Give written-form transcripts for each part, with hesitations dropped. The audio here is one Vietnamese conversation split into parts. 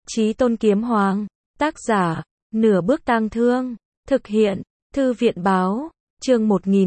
Chí Tôn Kiếm Hoàng. Tác giả, Nửa Bước Tang Thương. Thực hiện, Thư viện Báo. Chương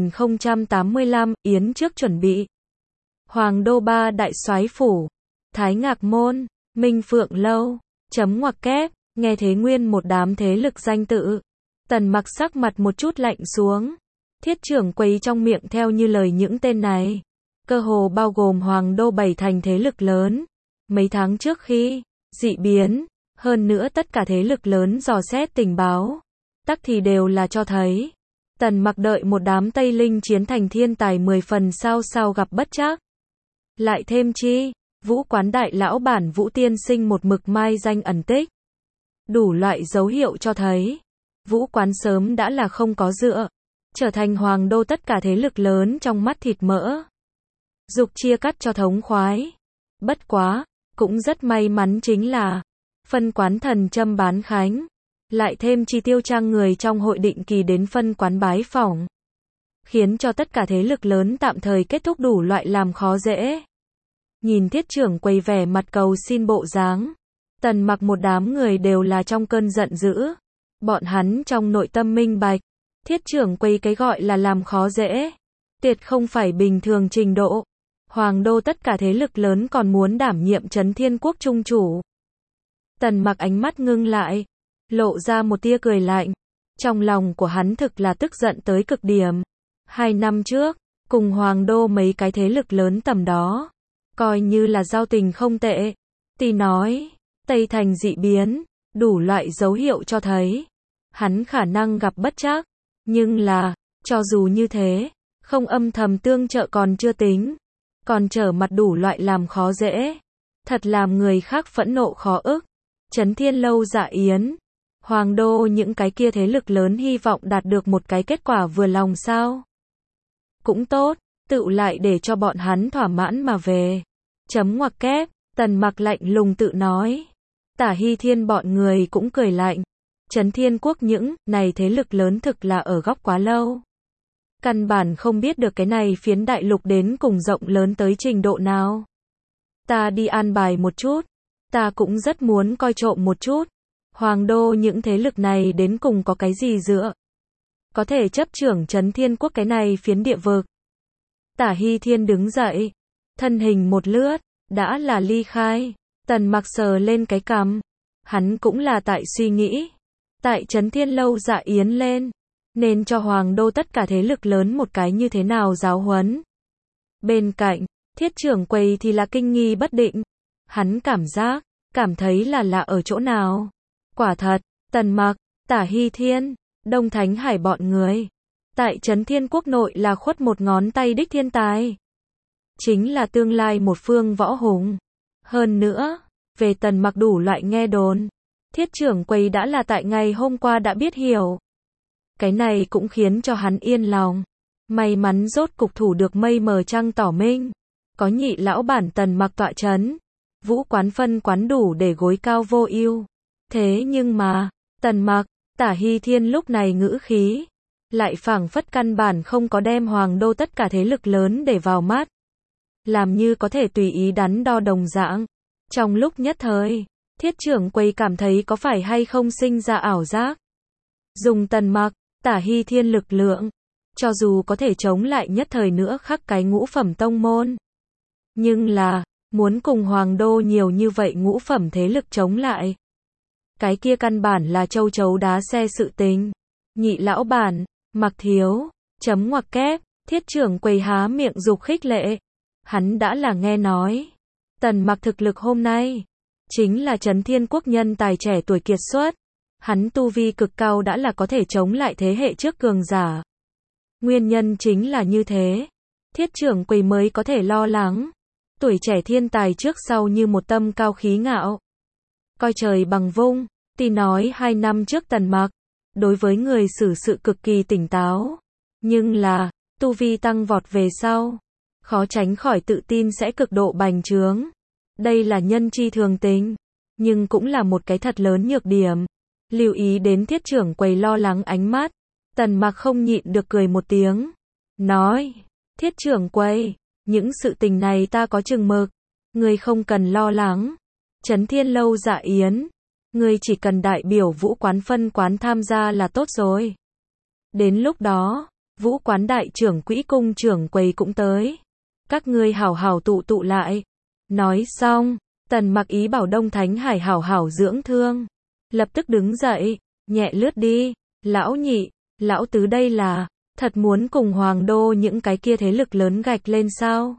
1085, Yến trước chuẩn bị. Hoàng đô ba đại soái phủ. Thái Ngạc Môn, Minh Phượng Lâu. Chấm ngoặc kép, nghe thế nguyên một đám thế lực danh tự. Tần Mặc sắc mặt một chút lạnh xuống. Thiết trưởng quấy trong miệng theo như lời những tên này. Cơ hồ bao gồm Hoàng đô 7 thành thế lực lớn. Mấy tháng trước khi dị biến, hơn nữa tất cả thế lực lớn dò xét tình báo, tắc thì đều là cho thấy Tần Mặc đợi một đám Tây Linh chiến thành thiên tài 10 phần sao gặp bất trắc. Lại thêm chi, Vũ Quán đại lão bản Vũ tiên sinh một mực mai danh ẩn tích. Đủ loại dấu hiệu cho thấy, Vũ Quán sớm đã là không có dựa, trở thành hoàng đô tất cả thế lực lớn trong mắt thịt mỡ. Dục chia cắt cho thống khoái. Bất quá, cũng rất may mắn chính là phân quán thần châm bán khánh, lại thêm chi tiêu trang người trong hội định kỳ đến phân quán bái phỏng, khiến cho tất cả thế lực lớn tạm thời kết thúc đủ loại làm khó dễ. Nhìn thiết trưởng quầy vẻ mặt cầu xin bộ dáng, Tần Mặc một đám người đều là trong cơn giận dữ. Bọn hắn trong nội tâm minh bạch, thiết trưởng quầy cái gọi là làm khó dễ, tuyệt không phải bình thường trình độ. Hoàng đô tất cả thế lực lớn còn muốn đảm nhiệm Trấn Thiên Quốc trung chủ. Tần Mặc ánh mắt ngưng lại, lộ ra một tia cười lạnh. Trong lòng của hắn thực là tức giận tới cực điểm. 2 năm trước, cùng Hoàng đô mấy cái thế lực lớn tầm đó, coi như là giao tình không tệ. Tỷ nói, Tây Thành dị biến, đủ loại dấu hiệu cho thấy hắn khả năng gặp bất trắc. Nhưng là, cho dù như thế, không âm thầm tương trợ còn chưa tính, còn trở mặt đủ loại làm khó dễ, thật làm người khác phẫn nộ khó ức. Trấn Thiên Lâu dạ yến, Hoàng đô những cái kia thế lực lớn hy vọng đạt được một cái kết quả vừa lòng sao? Cũng tốt, tự lại để cho bọn hắn thỏa mãn mà về. Chấm ngoặc kép, Tần Mặc lạnh lùng tự nói. Tả Hy Thiên bọn người cũng cười lạnh. Trấn Thiên Quốc những này thế lực lớn thực là ở góc quá lâu. Căn bản không biết được cái này phiến đại lục đến cùng rộng lớn tới trình độ nào. Ta đi an bài một chút. Ta cũng rất muốn coi trộm một chút. Hoàng đô những thế lực này đến cùng có cái gì dựa, có thể chấp trưởng Trấn Thiên Quốc cái này phiến địa vực. Tả Hy Thiên đứng dậy, thân hình một lướt, đã là ly khai. Tần Mặc sờ lên cái cằm. Hắn cũng là tại suy nghĩ, tại Trấn Thiên Lâu dạ yến lên, nên cho Hoàng đô tất cả thế lực lớn một cái như thế nào giáo huấn. Bên cạnh, thiết trưởng quầy thì là kinh nghi bất định. Hắn cảm thấy là lạ ở chỗ nào. Quả thật, Tần Mặc, Tả Hy Thiên, Đông Thánh Hải bọn người, tại Trấn Thiên Quốc nội là khuất một ngón tay đích thiên tài. Chính là tương lai một phương võ hùng. Hơn nữa, về Tần Mặc đủ loại nghe đồn, thiết trưởng quầy đã là tại ngày hôm qua đã biết hiểu. Cái này cũng khiến cho hắn yên lòng. May mắn rốt cục thủ được mây mờ trăng tỏ minh. Có nhị lão bản Tần Mặc tọa chấn, Vũ Quán phân quán đủ để gối cao vô ưu. Thế nhưng mà, Tần Mặc, Tả Hy Thiên lúc này ngữ khí, lại phảng phất căn bản không có đem Hoàng đô tất cả thế lực lớn để vào mắt. Làm như có thể tùy ý đắn đo đồng dạng. Trong lúc nhất thời, thiết trưởng quầy cảm thấy có phải hay không sinh ra ảo giác. Dùng Tần Mặc, Tả Hy Thiên lực lượng, cho dù có thể chống lại nhất thời nữa khắc cái ngũ phẩm tông môn. Nhưng là, muốn cùng Hoàng đô nhiều như vậy ngũ phẩm thế lực chống lại, cái kia căn bản là châu chấu đá xe sự tình. Nhị lão bản, Mặc thiếu, chấm ngoặc kép, thiết trưởng quầy há miệng dục khích lệ. Hắn đã là nghe nói, Tần Mặc thực lực hôm nay, chính là Trấn Thiên Quốc nhân tài trẻ tuổi kiệt xuất. Hắn tu vi cực cao đã là có thể chống lại thế hệ trước cường giả. Nguyên nhân chính là như thế, thiết trưởng quầy mới có thể lo lắng. Tuổi trẻ thiên tài trước sau như một tâm cao khí ngạo, coi trời bằng vung. Tỷ nói 2 năm trước Tần Mặc, đối với người xử sự cực kỳ tỉnh táo. Nhưng là, tu vi tăng vọt về sau, khó tránh khỏi tự tin sẽ cực độ bành trướng. Đây là nhân chi thường tình, nhưng cũng là một cái thật lớn nhược điểm. Lưu ý đến thiết trưởng quầy lo lắng ánh mắt, Tần Mặc không nhịn được cười một tiếng. Nói, thiết trưởng quầy, những sự tình này ta có chừng mực, người không cần lo lắng. Trấn Thiên Lâu dạ yến, ngươi chỉ cần đại biểu vũ quán phân quán tham gia là tốt rồi. Đến lúc đó, vũ quán đại trưởng quỹ cung trưởng quầy cũng tới. Các ngươi hảo hảo tụ tụ lại. Nói xong, Tần Mặc ý bảo Đông Thánh Hải hảo hảo dưỡng thương. Lập tức đứng dậy, nhẹ lướt đi. Lão nhị, lão tứ đây là, thật muốn cùng Hoàng Đô những cái kia thế lực lớn gạch lên sao?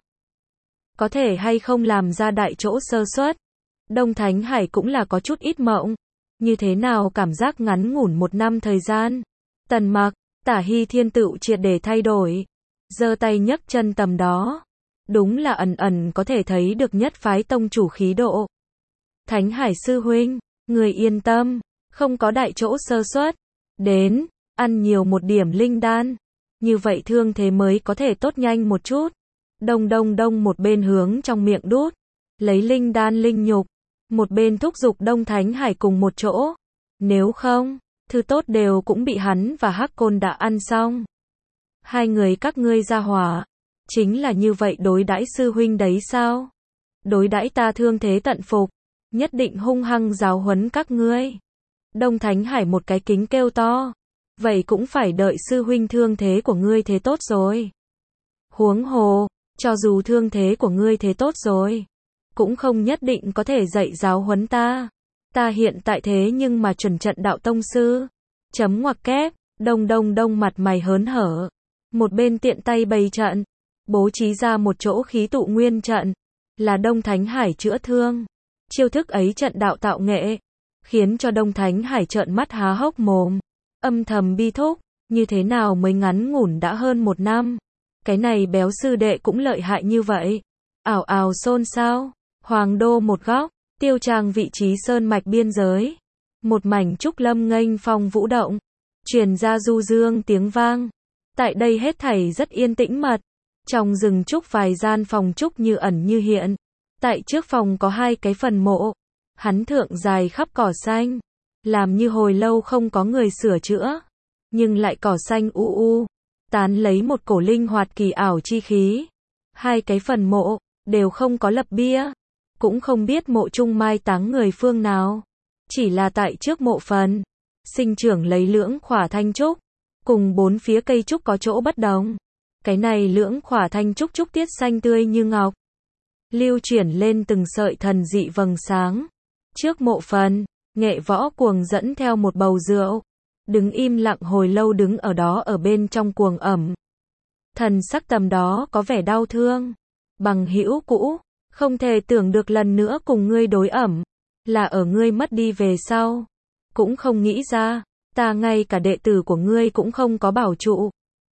Có thể hay không làm ra đại chỗ sơ suất? Đông Thánh Hải cũng là có chút ít mộng. Như thế nào cảm giác ngắn ngủn 1 năm thời gian? Tần Mặc, Tả Hy Thiên tựu triệt để thay đổi. Giơ tay nhấc chân tầm đó. Đúng là ẩn ẩn có thể thấy được nhất phái tông chủ khí độ. Thánh Hải sư huynh, người yên tâm, không có đại chỗ sơ suất. Đến, ăn nhiều một điểm linh đan. Như vậy thương thế mới có thể tốt nhanh một chút. Đông đông đông một bên hướng trong miệng đút. Lấy linh đan linh nhục. Một bên thúc giục Đông Thánh Hải cùng một chỗ. Nếu không, thứ tốt đều cũng bị hắn và Hắc Côn đã ăn xong. Hai người các ngươi ra hỏa. Chính là như vậy đối đãi sư huynh đấy sao? Đối đãi ta thương thế tận phục. Nhất định hung hăng giáo huấn các ngươi. Đông Thánh Hải một cái kính kêu to. Vậy cũng phải đợi sư huynh thương thế của ngươi thế tốt rồi. Huống hồ, cho dù thương thế của ngươi thế tốt rồi, cũng không nhất định có thể dạy giáo huấn ta. Ta hiện tại thế nhưng mà chuẩn trận đạo tông sư. Chấm ngoặc kép, đông đông đông mặt mày hớn hở. Một bên tiện tay bày trận, bố trí ra một chỗ khí tụ nguyên trận, là Đông Thánh Hải chữa thương. Chiêu thức ấy trận đạo tạo nghệ, khiến cho Đông Thánh Hải trợn mắt há hốc mồm, âm thầm bi thúc, như thế nào mới ngắn ngủn đã hơn 1 năm. Cái này béo sư đệ cũng lợi hại như vậy. Ảo ảo xôn xao, Hoàng Đô một góc, Tiêu Trang vị trí sơn mạch biên giới. Một mảnh trúc lâm nghênh phong vũ động, truyền ra du dương tiếng vang. Tại đây hết thảy rất yên tĩnh mật. Trong rừng trúc vài gian phòng trúc như ẩn như hiện. Tại trước phòng có 2 cái phần mộ. Hắn thượng dài khắp cỏ xanh. Làm như hồi lâu không có người sửa chữa. Nhưng lại cỏ xanh u u. Tán lấy một cổ linh hoạt kỳ ảo chi khí. 2 cái phần mộ, đều không có lập bia. Cũng không biết mộ chung mai táng người phương nào. Chỉ là tại trước mộ phần. Sinh trưởng lấy lưỡng khỏa thanh trúc. Cùng 4 phía cây trúc có chỗ bất đồng. Cái này lưỡng khỏa thanh trúc trúc tiết xanh tươi như ngọc. Lưu chuyển lên từng sợi thần dị vầng sáng. Trước mộ phần, Nghệ Võ Cuồng dẫn theo một bầu rượu. Đứng im lặng hồi lâu đứng ở đó ở bên trong cuồng ẩm. Thần sắc tầm đó có vẻ đau thương. Bằng hữu cũ, không thể tưởng được lần nữa cùng ngươi đối ẩm. Là ở ngươi mất đi về sau. Cũng không nghĩ ra, ta ngay cả đệ tử của ngươi cũng không có bảo trụ.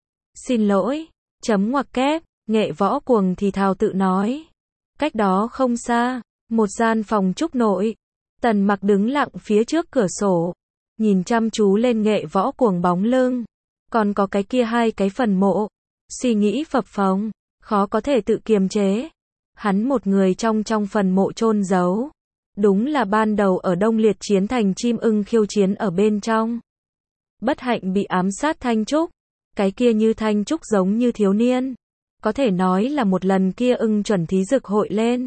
Xin lỗi, chấm ngoặc kép, Nghệ Võ Cuồng thì thào tự nói. Cách đó không xa, một gian phòng trúc nội. Tần Mặc đứng lặng phía trước cửa sổ. Nhìn chăm chú lên Nghệ Võ Cuồng bóng lưng. Còn có cái kia 2 cái phần mộ. Suy nghĩ phập phồng, khó có thể tự kiềm chế. Hắn một người trong phần mộ chôn giấu. Đúng là ban đầu ở Đông Liệt chiến thành chim ưng khiêu chiến ở bên trong. Bất hạnh bị ám sát Thanh Trúc. Cái kia như Thanh Trúc giống như thiếu niên. Có thể nói là một lần kia ưng chuẩn thí dực hội lên.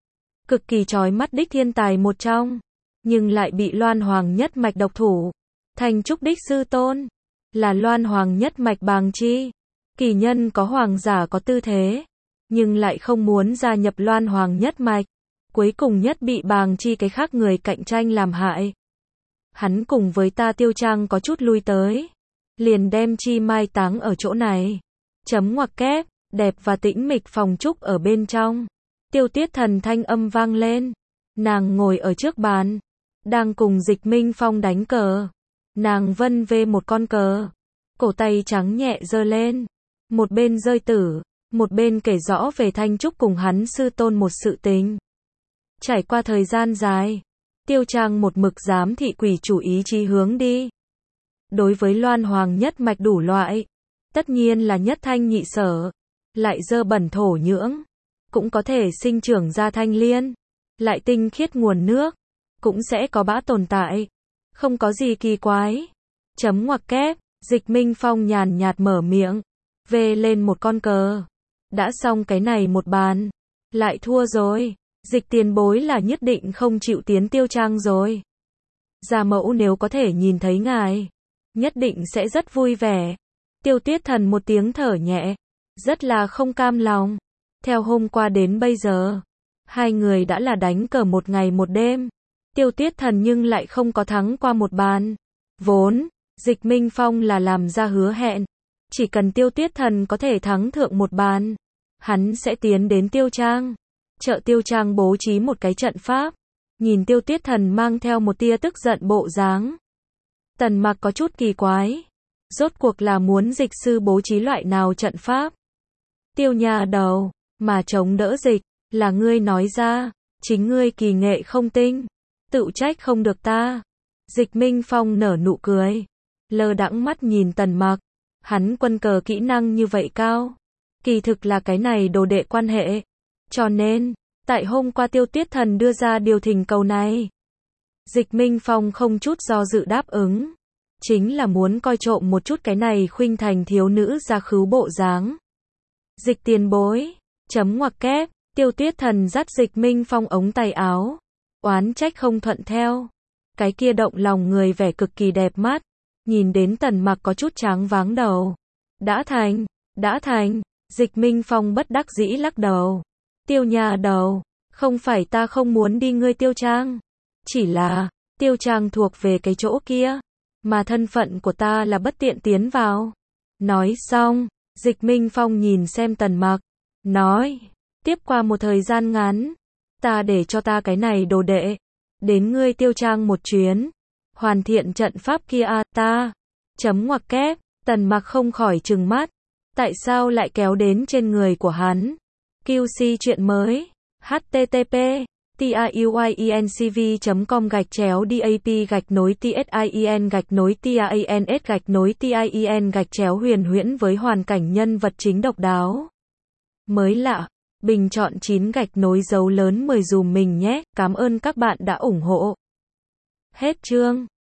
Cực kỳ chói mắt đích thiên tài một trong. Nhưng lại bị Loan Hoàng nhất mạch độc thủ. Thanh Trúc đích sư tôn. Là Loan Hoàng nhất mạch Bàng Chi. Kỳ nhân có hoàng giả có tư thế. Nhưng lại không muốn gia nhập Loan Hoàng nhất mạch. Cuối cùng nhất bị Bàng Chi cái khác người cạnh tranh làm hại. Hắn cùng với ta Tiêu Trang có chút lui tới. Liền đem Chi mai táng ở chỗ này. Chấm ngoặc kép, đẹp và tĩnh mịch phòng trúc ở bên trong. Tiêu Tiết Thần thanh âm vang lên. Nàng ngồi ở trước bàn. Đang cùng Dịch Minh Phong đánh cờ. Nàng vân vê một con cờ. Cổ tay trắng nhẹ giơ lên. Một bên rơi tử. Một bên kể rõ về Thanh Trúc cùng hắn sư tôn một sự tình. Trải qua thời gian dài. Tiêu Trang một mực giám thị quỷ chủ ý chí hướng đi. Đối với Loan Hoàng nhất mạch đủ loại. Tất nhiên là nhất thanh nhị sở. Lại dơ bẩn thổ nhưỡng. Cũng có thể sinh trưởng ra thanh liên. Lại tinh khiết nguồn nước. Cũng sẽ có bã tồn tại. Không có gì kỳ quái. Chấm ngoặc kép, Dịch Minh Phong nhàn nhạt mở miệng. Vê lên một con cờ. Đã xong cái này một bàn. Lại thua rồi. Dịch tiền bối là nhất định không chịu tiến Tiêu Trang rồi. Gia mẫu nếu có thể nhìn thấy ngài, nhất định sẽ rất vui vẻ. Tiêu Tuyết Thần một tiếng thở nhẹ, rất là không cam lòng. Theo hôm qua đến bây giờ, hai người đã là đánh cờ một ngày một đêm. Tiêu Tuyết Thần nhưng lại không có thắng qua một bàn. Vốn, Dịch Minh Phong là làm ra hứa hẹn. Chỉ cần Tiêu Tuyết Thần có thể thắng thượng một bàn, hắn sẽ tiến đến Tiêu Trang. Chợ Tiêu Trang bố trí một cái trận pháp. Nhìn Tiêu Tuyết Thần mang theo một tia tức giận bộ dáng. Tần Mặc có chút kỳ quái. Rốt cuộc là muốn dịch sư bố trí loại nào trận pháp? Tiêu nhà đầu, mà chống đỡ dịch, là ngươi nói ra, chính ngươi kỳ nghệ không tinh, tự trách không được ta. Dịch Minh Phong nở nụ cười, lơ đãng mắt nhìn Tần Mặc, hắn quân cờ kỹ năng như vậy cao, kỳ thực là cái này đồ đệ quan hệ, cho nên, tại hôm qua Tiêu Tuyết Thần đưa ra điều thỉnh cầu này, Dịch Minh Phong không chút do dự đáp ứng, chính là muốn coi trộm một chút cái này khuynh thành thiếu nữ gia khứu bộ dáng. Dịch tiền bối, chấm ngoặc kép, Tiêu Tuyết Thần dắt Dịch Minh Phong ống tay áo, oán trách không thuận theo. Cái kia động lòng người vẻ cực kỳ đẹp mắt, nhìn đến Tần Mặc có chút tráng váng đầu. Đã thành, Dịch Minh Phong bất đắc dĩ lắc đầu. Tiêu nhà đầu, không phải ta không muốn đi ngươi Tiêu Trang, chỉ là, Tiêu Trang thuộc về cái chỗ kia, mà thân phận của ta là bất tiện tiến vào. Nói xong, Dịch Minh Phong nhìn xem Tần Mặc, nói, tiếp qua một thời gian ngắn, ta để cho ta cái này đồ đệ, đến ngươi Tiêu Trang một chuyến, hoàn thiện trận pháp kia ta, chấm ngoặc kép, Tần Mặc không khỏi trừng mắt, tại sao lại kéo đến trên người của hắn. QC chuyện mới, http tiuyinCV.com/dap-tin-TIEN-TIANS-TIEN huyền huyễn với hoàn cảnh nhân vật chính độc đáo. Mới lạ, bình chọn 9 dấu lớn 10 dùm mình nhé, cảm ơn các bạn đã ủng hộ. Hết chương.